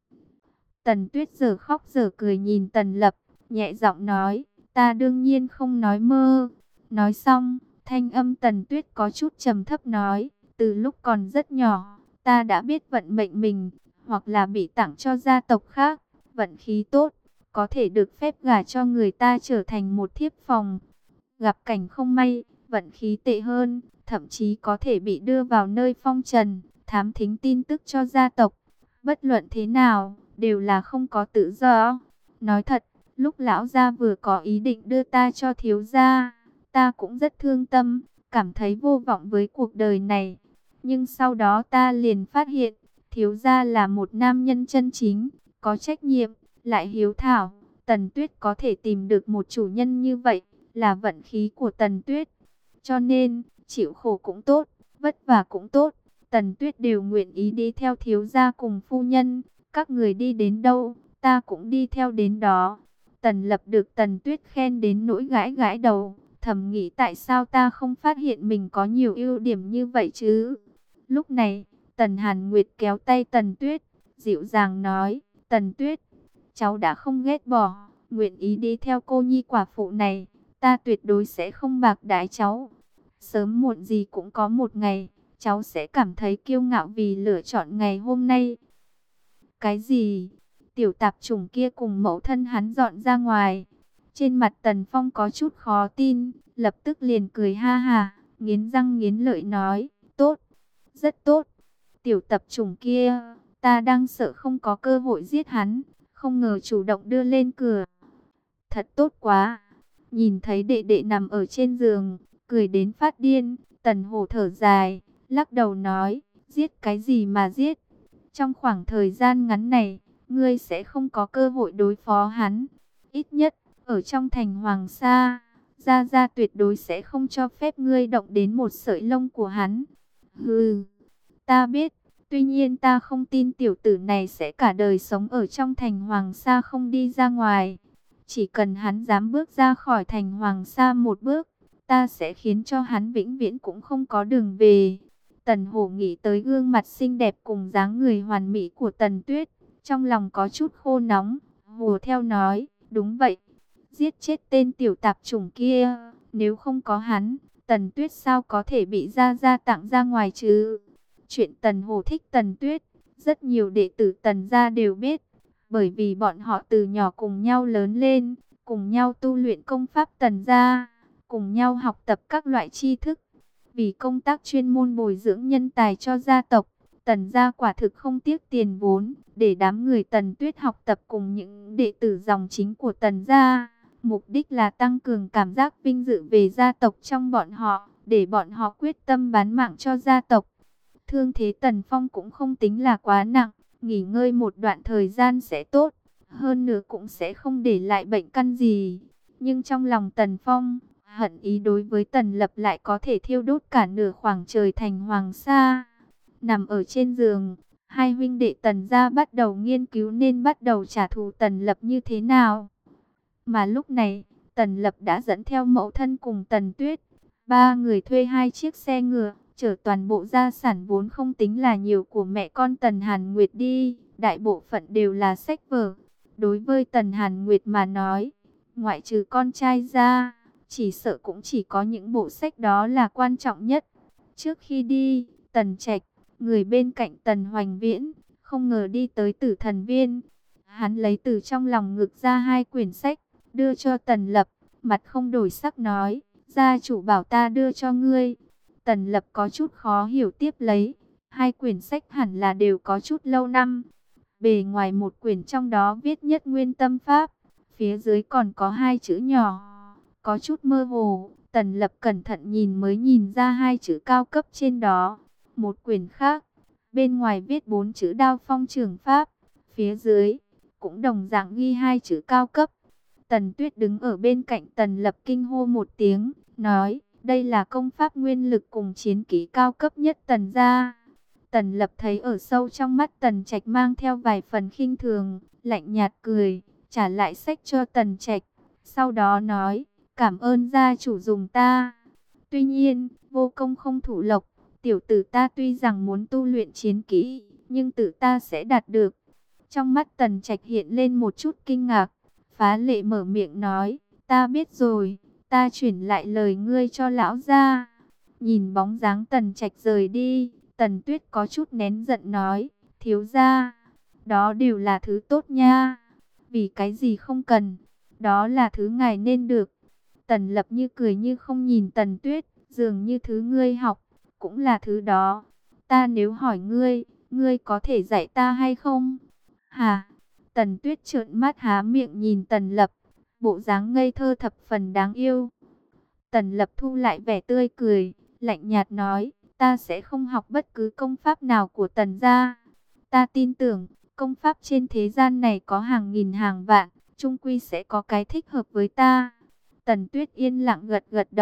Tần Tuyết giờ khóc giờ cười nhìn Tần Lập, nhẹ giọng nói, ta đương nhiên không nói mơ. Nói xong, thanh âm Tần Tuyết có chút trầm thấp nói, từ lúc còn rất nhỏ, ta đã biết vận mệnh mình, hoặc là bị tặng cho gia tộc khác, vận khí tốt, có thể được phép gả cho người ta trở thành một thiếp phòng. Gặp cảnh không may, vận khí tệ hơn, thậm chí có thể bị đưa vào nơi phong trần, thám thính tin tức cho gia tộc. Bất luận thế nào, đều là không có tự do. Nói thật, lúc lão gia vừa có ý định đưa ta cho thiếu gia, ta cũng rất thương tâm, cảm thấy vô vọng với cuộc đời này. Nhưng sau đó ta liền phát hiện, thiếu gia là một nam nhân chân chính, có trách nhiệm, lại hiếu thảo. Tần Tuyết có thể tìm được một chủ nhân như vậy, là vận khí của Tần Tuyết. Cho nên, chịu khổ cũng tốt, vất vả cũng tốt, Tần Tuyết đều nguyện ý đi theo thiếu gia cùng phu nhân. Các người đi đến đâu, ta cũng đi theo đến đó. Tần Lập được Tần Tuyết khen đến nỗi gãi gãi đầu, thầm nghĩ tại sao ta không phát hiện mình có nhiều ưu điểm như vậy chứ. Lúc này, Tần Hàn Nguyệt kéo tay Tần Tuyết, dịu dàng nói, Tần Tuyết, cháu đã không ghét bỏ, nguyện ý đi theo cô nhi quả phụ này, ta tuyệt đối sẽ không bạc đãi cháu. Sớm muộn gì cũng có một ngày, cháu sẽ cảm thấy kiêu ngạo vì lựa chọn ngày hôm nay. Cái gì? Tiểu tạp chủng kia cùng mẫu thân hắn dọn ra ngoài. Trên mặt Tần Phong có chút khó tin, lập tức liền cười ha ha, nghiến răng nghiến lợi nói, tốt, rất tốt. Tiểu tập chủng kia, ta đang sợ không có cơ hội giết hắn, không ngờ chủ động đưa lên cửa. Thật tốt quá. Nhìn thấy đệ đệ nằm ở trên giường, cười đến phát điên, Tần Hổ thở dài, lắc đầu nói, giết cái gì mà giết? Trong khoảng thời gian ngắn này, ngươi sẽ không có cơ hội đối phó hắn. Ít nhất, ở trong thành Hoàng Sa, Gia Gia tuyệt đối sẽ không cho phép ngươi động đến một sợi lông của hắn. Hừ, ta biết, tuy nhiên ta không tin tiểu tử này sẽ cả đời sống ở trong thành Hoàng Sa không đi ra ngoài. Chỉ cần hắn dám bước ra khỏi thành Hoàng Sa một bước, ta sẽ khiến cho hắn vĩnh viễn cũng không có đường về. Tần Hổ nghĩ tới gương mặt xinh đẹp cùng dáng người hoàn mỹ của Tần Tuyết, trong lòng có chút khô nóng, hùa theo nói, đúng vậy, giết chết tên tiểu tạp chủng kia, nếu không có hắn, Tần Tuyết sao có thể bị Gia Gia tặng ra ngoài chứ? Chuyện Tần Hổ thích Tần Tuyết, rất nhiều đệ tử Tần gia đều biết, bởi vì bọn họ từ nhỏ cùng nhau lớn lên, cùng nhau tu luyện công pháp Tần gia, cùng nhau học tập các loại tri thức. Vì công tác chuyên môn bồi dưỡng nhân tài cho gia tộc, Tần gia quả thực không tiếc tiền vốn để đám người Tần Tuyết học tập cùng những đệ tử dòng chính của Tần gia. Mục đích là tăng cường cảm giác vinh dự về gia tộc trong bọn họ, để bọn họ quyết tâm bán mạng cho gia tộc. Thương thế Tần Phong cũng không tính là quá nặng, nghỉ ngơi một đoạn thời gian sẽ tốt, hơn nữa cũng sẽ không để lại bệnh căn gì. Nhưng trong lòng Tần Phong, hận ý đối với Tần Lập lại có thể thiêu đốt cả nửa khoảng trời thành Hoàng Sa. Nằm ở trên giường, hai huynh đệ Tần gia bắt đầu nghiên cứu nên bắt đầu trả thù Tần Lập như thế nào. Mà lúc này, Tần Lập đã dẫn theo mẫu thân cùng Tần Tuyết, ba người thuê hai chiếc xe ngựa, chở toàn bộ gia sản vốn không tính là nhiều của mẹ con Tần Hàn Nguyệt đi, đại bộ phận đều là sách vở. Đối với Tần Hàn Nguyệt mà nói, ngoại trừ con trai ra, chỉ sợ cũng chỉ có những bộ sách đó là quan trọng nhất. Trước khi đi, Tần Trạch, người bên cạnh Tần Hoành Viễn, không ngờ đi tới Tử Thần Viên. Hắn lấy từ trong lòng ngực ra hai quyển sách, đưa cho Tần Lập, mặt không đổi sắc nói, gia chủ bảo ta đưa cho ngươi. Tần Lập có chút khó hiểu tiếp lấy, hai quyển sách hẳn là đều có chút lâu năm. Bề ngoài một quyển trong đó viết Nhất Nguyên Tâm Pháp, phía dưới còn có hai chữ nhỏ, có chút mơ hồ. Tần Lập cẩn thận nhìn mới nhìn ra hai chữ cao cấp trên đó. Một quyển khác, bên ngoài viết bốn chữ Đao Phong Trường Pháp, phía dưới cũng đồng dạng ghi hai chữ cao cấp. Tần Tuyết đứng ở bên cạnh Tần Lập kinh hô một tiếng, nói, đây là công pháp nguyên lực cùng chiến kỹ cao cấp nhất Tần gia. Tần Lập thấy ở sâu trong mắt Tần Trạch mang theo vài phần khinh thường, lạnh nhạt cười, trả lại sách cho Tần Trạch. Sau đó nói, cảm ơn gia chủ dùng ta. Tuy nhiên, vô công không thủ lộc, tiểu tử ta tuy rằng muốn tu luyện chiến kỹ, nhưng tự ta sẽ đạt được. Trong mắt Tần Trạch hiện lên một chút kinh ngạc, phá lệ mở miệng nói, ta biết rồi, ta chuyển lại lời ngươi cho lão gia. Nhìn bóng dáng Tần Trạch rời đi, Tần Tuyết có chút nén giận nói, thiếu gia, đó đều là thứ tốt nha, vì cái gì không cần, đó là thứ ngài nên được. Tần Lập như cười như không nhìn Tần Tuyết, dường như thứ ngươi học, cũng là thứ đó. Ta nếu hỏi ngươi, ngươi có thể dạy ta hay không? Hà, Tần Tuyết trợn mắt há miệng nhìn Tần Lập, bộ dáng ngây thơ thập phần đáng yêu. Tần Lập thu lại vẻ tươi cười, lạnh nhạt nói, ta sẽ không học bất cứ công pháp nào của Tần gia. Ta tin tưởng, công pháp trên thế gian này có hàng nghìn hàng vạn, chung quy sẽ có cái thích hợp với ta. Tần Tuyết yên lặng gật gật đầu,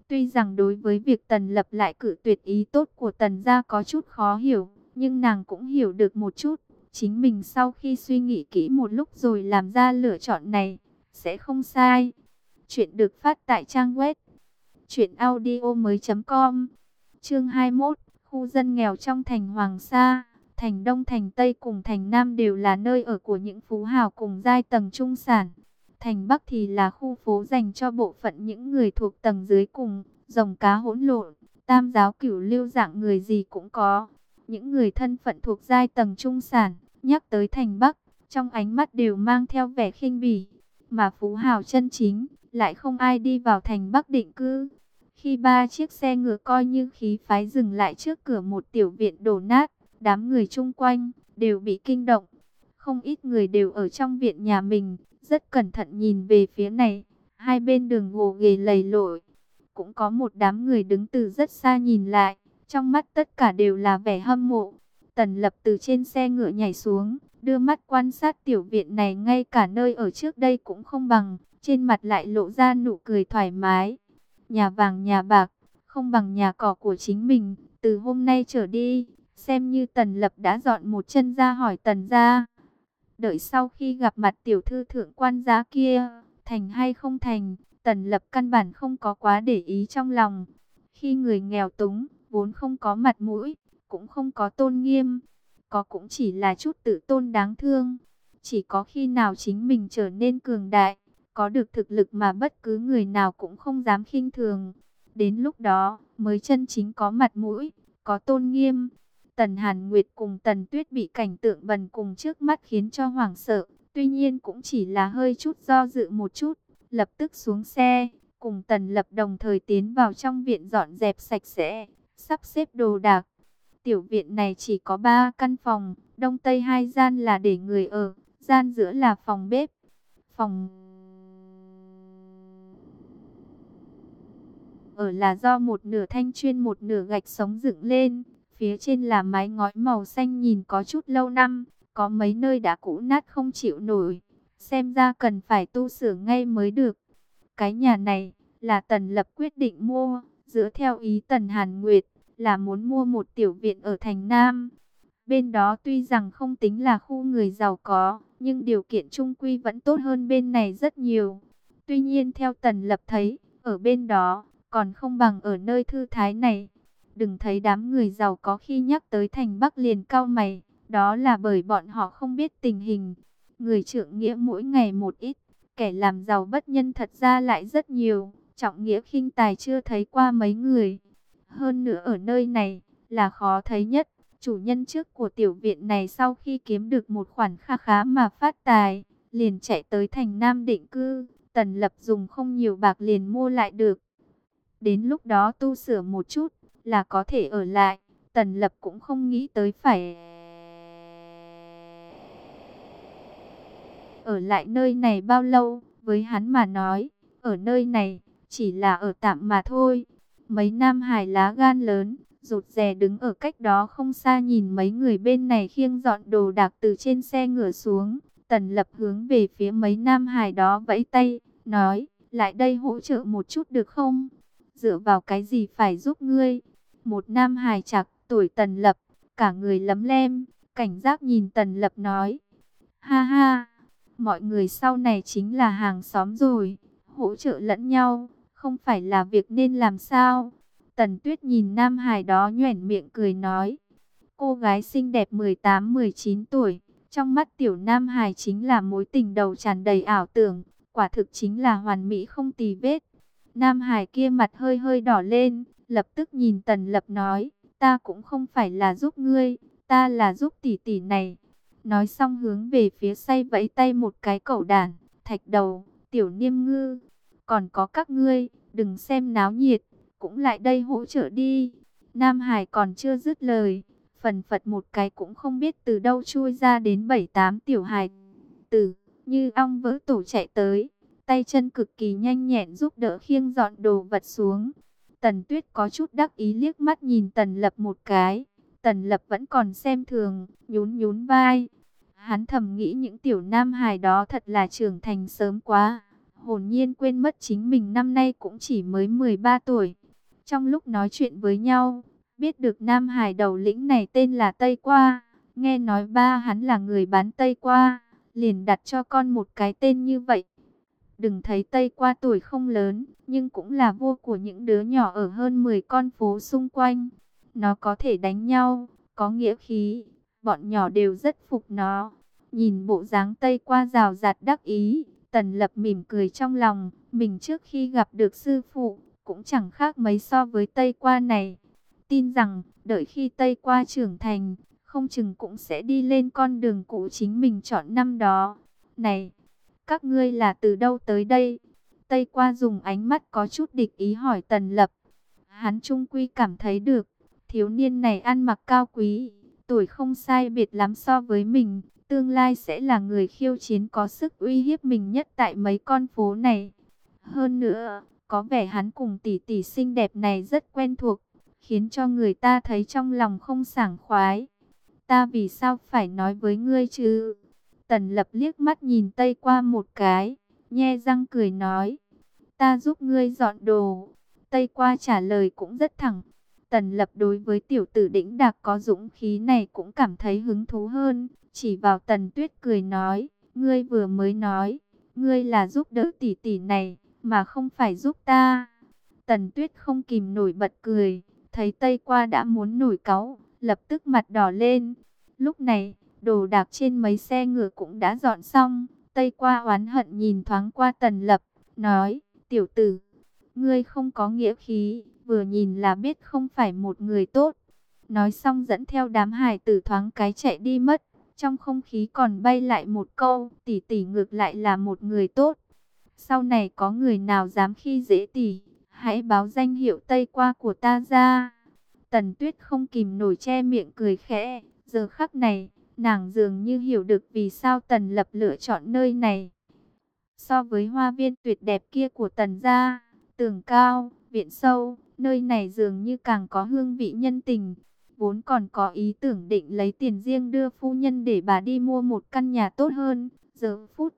Tuy rằng đối với việc Tần Lập lại cự tuyệt ý tốt của Tần gia có chút khó hiểu, nhưng nàng cũng hiểu được một chút. Chính mình sau khi suy nghĩ kỹ một lúc rồi làm ra lựa chọn này, sẽ không sai. Chuyện được phát tại trang web truyện audio mới chấm com. Chương hai mươi mốt, khu dân nghèo trong thành Hoàng Sa. Thành Đông, thành Tây cùng thành Nam đều là nơi ở của những phú hào cùng giai tầng trung sản. Thành Bắc thì là khu phố dành cho bộ phận những người thuộc tầng dưới cùng, rồng cá hỗn lộn, tam giáo cửu lưu dạng người gì cũng có. Những người thân phận thuộc giai tầng trung sản, nhắc tới thành Bắc, trong ánh mắt đều mang theo vẻ khinh bỉ, mà phú hào chân chính, lại không ai đi vào thành Bắc định cư. Khi ba chiếc xe ngựa coi như khí phái dừng lại trước cửa một tiểu viện đổ nát, đám người chung quanh đều bị kinh động. Không ít người đều ở trong viện nhà mình, rất cẩn thận nhìn về phía này. Hai bên đường gồ ghề lầy lội, cũng có một đám người đứng từ rất xa nhìn lại, trong mắt tất cả đều là vẻ hâm mộ. Tần Lập từ trên xe ngựa nhảy xuống, đưa mắt quan sát tiểu viện này, ngay cả nơi ở trước đây cũng không bằng, trên mặt lại lộ ra nụ cười thoải mái. Nhà vàng nhà bạc, không bằng nhà cỏ của chính mình, từ hôm nay trở đi, xem như Tần Lập đã dọn một chân ra hỏi Tần gia. Đợi sau khi gặp mặt tiểu thư thượng quan giá kia, thành hay không thành, Tần Lập căn bản không có quá để ý trong lòng. Khi người nghèo túng, vốn không có mặt mũi, cũng không có tôn nghiêm, có cũng chỉ là chút tự tôn đáng thương. Chỉ có khi nào chính mình trở nên cường đại, có được thực lực mà bất cứ người nào cũng không dám khinh thường, đến lúc đó mới chân chính có mặt mũi, có tôn nghiêm. Tần Hàn Nguyệt cùng Tần Tuyết bị cảnh tượng bần cùng trước mắt khiến cho hoảng sợ, tuy nhiên cũng chỉ là hơi chút do dự một chút, lập tức xuống xe, cùng Tần Lập đồng thời tiến vào trong viện dọn dẹp sạch sẽ, sắp xếp đồ đạc. Tiểu viện này chỉ có ba căn phòng, đông tây hai gian là để người ở, gian giữa là phòng bếp. Phòng ở là do một nửa thanh chuyên một nửa gạch sống dựng lên, phía trên là mái ngói màu xanh nhìn có chút lâu năm, có mấy nơi đã cũ nát không chịu nổi, xem ra cần phải tu sửa ngay mới được. Cái nhà này là Tần Lập quyết định mua, dựa theo ý Tần Hàn Nguyệt, là muốn mua một tiểu viện ở thành Nam. Bên đó tuy rằng không tính là khu người giàu có, nhưng điều kiện chung quy vẫn tốt hơn bên này rất nhiều. Tuy nhiên theo Tần Lập thấy, ở bên đó còn không bằng ở nơi thư thái này. Đừng thấy đám người giàu có khi nhắc tới thành Bắc liền cau mày, đó là bởi bọn họ không biết tình hình. Người trượng nghĩa mỗi ngày một ít, kẻ làm giàu bất nhân thật ra lại rất nhiều, trọng nghĩa khinh tài chưa thấy qua mấy người. Hơn nữa ở nơi này là khó thấy nhất. Chủ nhân trước của tiểu viện này sau khi kiếm được một khoản kha khá mà phát tài, liền chạy tới thành Nam định cư. Tần Lập dùng không nhiều bạc liền mua lại được. Đến lúc đó tu sửa một chút là có thể ở lại. Tần Lập cũng không nghĩ tới phải ở lại nơi này bao lâu. Với hắn mà nói, ở nơi này chỉ là ở tạm mà thôi. Mấy nam hài lá gan lớn, rụt rè đứng ở cách đó không xa nhìn mấy người bên này khiêng dọn đồ đạc từ trên xe ngựa xuống. Tần Lập hướng về phía mấy nam hài đó vẫy tay, nói, lại đây hỗ trợ một chút được không? Dựa vào cái gì phải giúp ngươi? Một nam hài chạc tuổi Tần Lập, cả người lấm lem, cảnh giác nhìn Tần Lập nói, ha ha, mọi người sau này chính là hàng xóm rồi, hỗ trợ lẫn nhau, không phải là việc nên làm sao? Tần Tuyết nhìn nam hài đó nhoẻn miệng cười nói, cô gái xinh đẹp mười tám mười chín tuổi, trong mắt tiểu nam hài chính là mối tình đầu tràn đầy ảo tưởng, quả thực chính là hoàn mỹ không tì vết. Nam hài kia mặt hơi hơi đỏ lên, lập tức nhìn Tần Lập nói, ta cũng không phải là giúp ngươi, ta là giúp tỷ tỷ này. Nói xong hướng về phía say vẫy tay một cái cẩu đản, Thạch Đầu, Tiểu Niêm Ngư, còn có các ngươi, đừng xem náo nhiệt, cũng lại đây hỗ trợ đi. Nam Hải còn chưa dứt lời, phần phật một cái cũng không biết từ đâu chui ra đến bảy tám tiểu hài tử, như ong vỡ tổ chạy tới, tay chân cực kỳ nhanh nhẹn giúp đỡ khiêng dọn đồ vật xuống. Tần Tuyết có chút đắc ý liếc mắt nhìn Tần Lập một cái, Tần Lập vẫn còn xem thường, nhún nhún vai. Hắn thầm nghĩ những tiểu nam hài đó thật là trưởng thành sớm quá, hồn nhiên quên mất chính mình năm nay cũng chỉ mới mười ba tuổi. Trong lúc nói chuyện với nhau, biết được Nam Hải đầu lĩnh này tên là Tây Qua, nghe nói ba hắn là người bán Tây Qua, liền đặt cho con một cái tên như vậy. Đừng thấy Tây Qua tuổi không lớn, nhưng cũng là vua của những đứa nhỏ ở hơn mười con phố xung quanh. Nó có thể đánh nhau, có nghĩa khí, bọn nhỏ đều rất phục nó. Nhìn bộ dáng Tây Qua rào rạt đắc ý, Tần Lập mỉm cười trong lòng, mình trước khi gặp được sư phụ, cũng chẳng khác mấy so với Tây Qua này. Tin rằng, đợi khi Tây Qua trưởng thành, không chừng cũng sẽ đi lên con đường cũ chính mình chọn năm đó. Này, các ngươi là từ đâu tới đây? Tây Qua dùng ánh mắt có chút địch ý hỏi Tần Lập. Hắn trung quy cảm thấy được, thiếu niên này ăn mặc cao quý, tuổi không sai biệt lắm so với mình, tương lai sẽ là người khiêu chiến có sức uy hiếp mình nhất tại mấy con phố này. Hơn nữa, có vẻ hắn cùng tỷ tỷ xinh đẹp này rất quen thuộc, khiến cho người ta thấy trong lòng không sảng khoái. Ta vì sao phải nói với ngươi chứ? Tần Lập liếc mắt nhìn Tây Qua một cái, nhe răng cười nói, ta giúp ngươi dọn đồ. Tây Qua trả lời cũng rất thẳng. Tần Lập đối với tiểu tử đĩnh đạc có dũng khí này cũng cảm thấy hứng thú hơn, chỉ vào Tần Tuyết cười nói, ngươi vừa mới nói, ngươi là giúp đỡ tỷ tỷ này, mà không phải giúp ta. Tần Tuyết không kìm nổi bật cười, thấy Tây Qua đã muốn nổi cáu, lập tức mặt đỏ lên. Lúc này, đồ đạc trên mấy xe ngựa cũng đã dọn xong. Tây Qua oán hận nhìn thoáng qua Tần Lập, nói, tiểu tử, ngươi không có nghĩa khí, vừa nhìn là biết không phải một người tốt. Nói xong dẫn theo đám hài tử thoáng cái chạy đi mất. Trong không khí còn bay lại một câu, tỷ tỷ ngược lại là một người tốt. Sau này có người nào dám khi dễ tỷ, hãy báo danh hiệu Tây Qua của ta ra. Tần Tuyết không kìm nổi che miệng cười khẽ. Giờ khắc này, nàng dường như hiểu được vì sao Tần Lập lựa chọn nơi này. So với hoa viên tuyệt đẹp kia của Tần gia, tường cao, viện sâu, nơi này dường như càng có hương vị nhân tình. Vốn còn có ý tưởng định lấy tiền riêng đưa phu nhân để bà đi mua một căn nhà tốt hơn. Giờ phút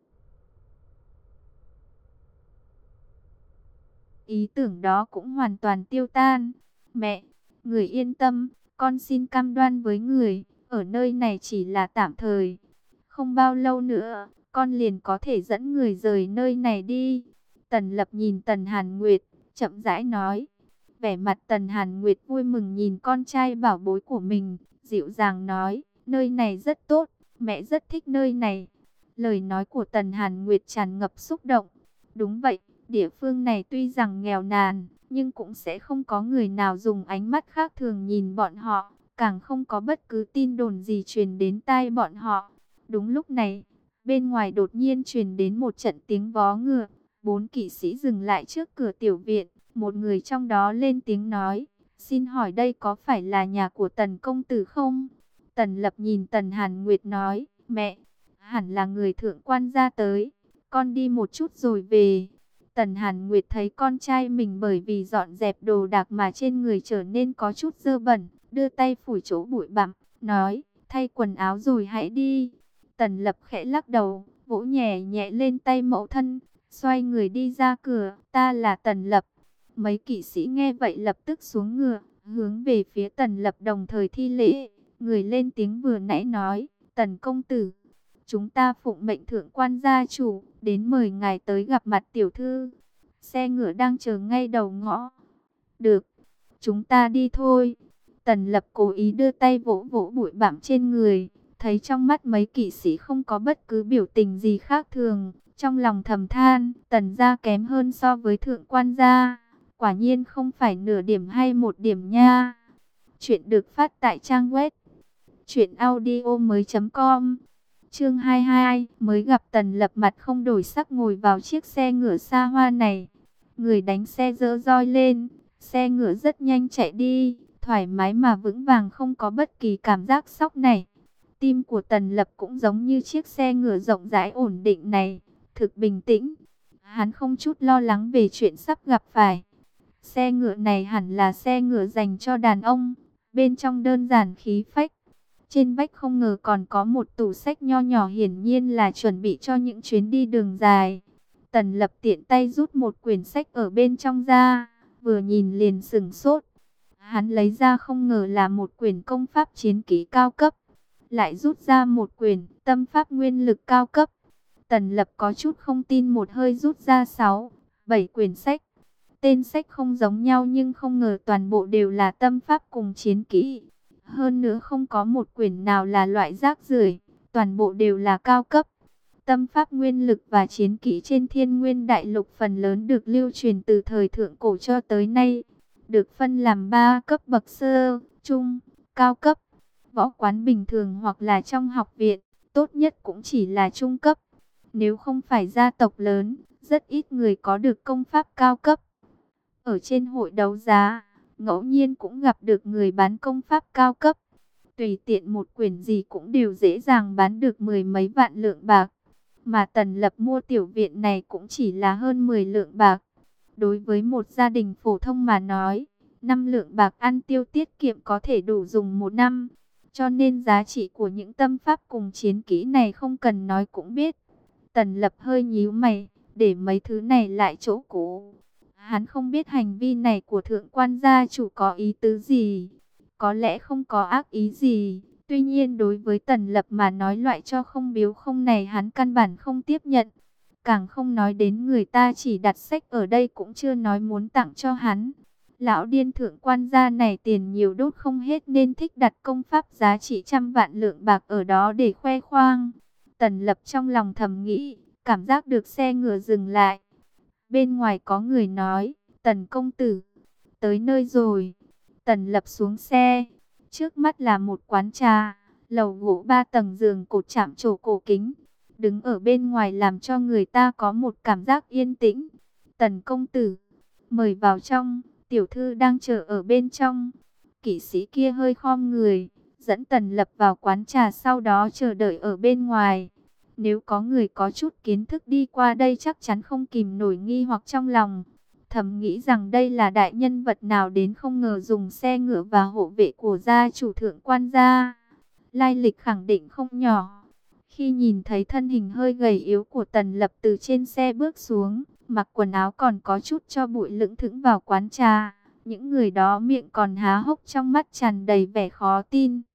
ý tưởng đó cũng hoàn toàn tiêu tan. Mẹ, người yên tâm, con xin cam đoan với người, ở nơi này chỉ là tạm thời. Không bao lâu nữa, con liền có thể dẫn người rời nơi này đi. Tần Lập nhìn Tần Hàn Nguyệt, chậm rãi nói. Vẻ mặt Tần Hàn Nguyệt vui mừng nhìn con trai bảo bối của mình, dịu dàng nói, nơi này rất tốt, mẹ rất thích nơi này. Lời nói của Tần Hàn Nguyệt tràn ngập xúc động. Đúng vậy, địa phương này tuy rằng nghèo nàn, nhưng cũng sẽ không có người nào dùng ánh mắt khác thường nhìn bọn họ, càng không có bất cứ tin đồn gì truyền đến tai bọn họ. Đúng lúc này, bên ngoài đột nhiên truyền đến một trận tiếng vó ngựa, bốn kỵ sĩ dừng lại trước cửa tiểu viện. Một người trong đó lên tiếng nói, xin hỏi đây có phải là nhà của Tần công tử không? Tần Lập nhìn Tần Hàn Nguyệt nói, mẹ, hẳn là người thượng quan ra tới, con đi một chút rồi về. Tần Hàn Nguyệt thấy con trai mình bởi vì dọn dẹp đồ đạc mà trên người trở nên có chút dơ bẩn, đưa tay phủi chỗ bụi bặm, nói, thay quần áo rồi hãy đi. Tần Lập khẽ lắc đầu, vỗ nhẹ nhẹ lên tay mẫu thân, xoay người đi ra cửa, ta là Tần Lập. Mấy kỵ sĩ nghe vậy lập tức xuống ngựa, hướng về phía Tần Lập đồng thời thi lễ. Người lên tiếng vừa nãy nói, Tần công tử, chúng ta phụng mệnh thượng quan gia chủ, đến mời ngài tới gặp mặt tiểu thư. Xe ngựa đang chờ ngay đầu ngõ. Được, chúng ta đi thôi. Tần Lập cố ý đưa tay vỗ vỗ bụi bặm trên người, thấy trong mắt mấy kỵ sĩ không có bất cứ biểu tình gì khác thường. Trong lòng thầm than, Tần gia kém hơn so với thượng quan gia. Quả nhiên không phải nửa điểm hay một điểm nha. Chuyện được phát tại trang web truyện audio mới chấm com. Chương hai mươi hai, mới gặp Tần Lập mặt không đổi sắc ngồi vào chiếc xe ngựa xa hoa này. Người đánh xe giơ roi lên, xe ngựa rất nhanh chạy đi, thoải mái mà vững vàng không có bất kỳ cảm giác sóc này. Tim của Tần Lập cũng giống như chiếc xe ngựa rộng rãi ổn định này, thực bình tĩnh. Hắn không chút lo lắng về chuyện sắp gặp phải. Xe ngựa này hẳn là xe ngựa dành cho đàn ông, bên trong đơn giản khí phách. Trên vách không ngờ còn có một tủ sách nho nhỏ, hiển nhiên là chuẩn bị cho những chuyến đi đường dài. Tần Lập tiện tay rút một quyển sách ở bên trong ra, vừa nhìn liền sửng sốt. Hắn lấy ra không ngờ là một quyển công pháp chiến kỹ cao cấp, lại rút ra một quyển tâm pháp nguyên lực cao cấp. Tần Lập có chút không tin, một hơi rút ra sáu, bảy quyển sách. Tên sách không giống nhau nhưng không ngờ toàn bộ đều là tâm pháp cùng chiến kỹ. Hơn nữa không có một quyển nào là loại rác rưởi, toàn bộ đều là cao cấp. Tâm pháp nguyên lực và chiến kỹ trên Thiên Nguyên Đại Lục phần lớn được lưu truyền từ thời thượng cổ cho tới nay. Được phân làm ba cấp bậc: sơ, trung, cao cấp. Võ quán bình thường hoặc là trong học viện, tốt nhất cũng chỉ là trung cấp. Nếu không phải gia tộc lớn, rất ít người có được công pháp cao cấp. Ở trên hội đấu giá, ngẫu nhiên cũng gặp được người bán công pháp cao cấp. Tùy tiện một quyển gì cũng đều dễ dàng bán được mười mấy vạn lượng bạc. Mà Tần Lập mua tiểu viện này cũng chỉ là hơn mười lượng bạc. Đối với một gia đình phổ thông mà nói, năm lượng bạc ăn tiêu tiết kiệm có thể đủ dùng một năm. Cho nên giá trị của những tâm pháp cùng chiến kỹ này không cần nói cũng biết. Tần Lập hơi nhíu mày, để mấy thứ này lại chỗ cũ. Hắn không biết hành vi này của thượng quan gia chủ có ý tứ gì. Có lẽ không có ác ý gì. Tuy nhiên đối với Tần Lập mà nói, loại cho không biếu không này hắn căn bản không tiếp nhận. Càng không nói đến người ta chỉ đặt sách ở đây cũng chưa nói muốn tặng cho hắn. Lão điên thượng quan gia này tiền nhiều đốt không hết nên thích đặt công pháp giá trị trăm vạn lượng bạc ở đó để khoe khoang. Tần Lập trong lòng thầm nghĩ, cảm giác được xe ngựa dừng lại. Bên ngoài có người nói, Tần công tử, tới nơi rồi. Tần Lập xuống xe, trước mắt là một quán trà, lầu gỗ ba tầng, giường cột chạm trổ cổ kính. Đứng ở bên ngoài làm cho người ta có một cảm giác yên tĩnh. Tần công tử, mời vào trong, tiểu thư đang chờ ở bên trong. Kỵ sĩ kia hơi khom người, dẫn Tần Lập vào quán trà, sau đó chờ đợi ở bên ngoài. Nếu có người có chút kiến thức đi qua đây chắc chắn không kìm nổi nghi hoặc trong lòng. Thầm nghĩ rằng đây là đại nhân vật nào đến, không ngờ dùng xe ngựa và hộ vệ của gia chủ thượng quan gia. Lai lịch khẳng định không nhỏ. Khi nhìn thấy thân hình hơi gầy yếu của Tần Lập từ trên xe bước xuống, mặc quần áo còn có chút cho bụi, lững thững vào quán trà, những người đó miệng còn há hốc, trong mắt tràn đầy vẻ khó tin.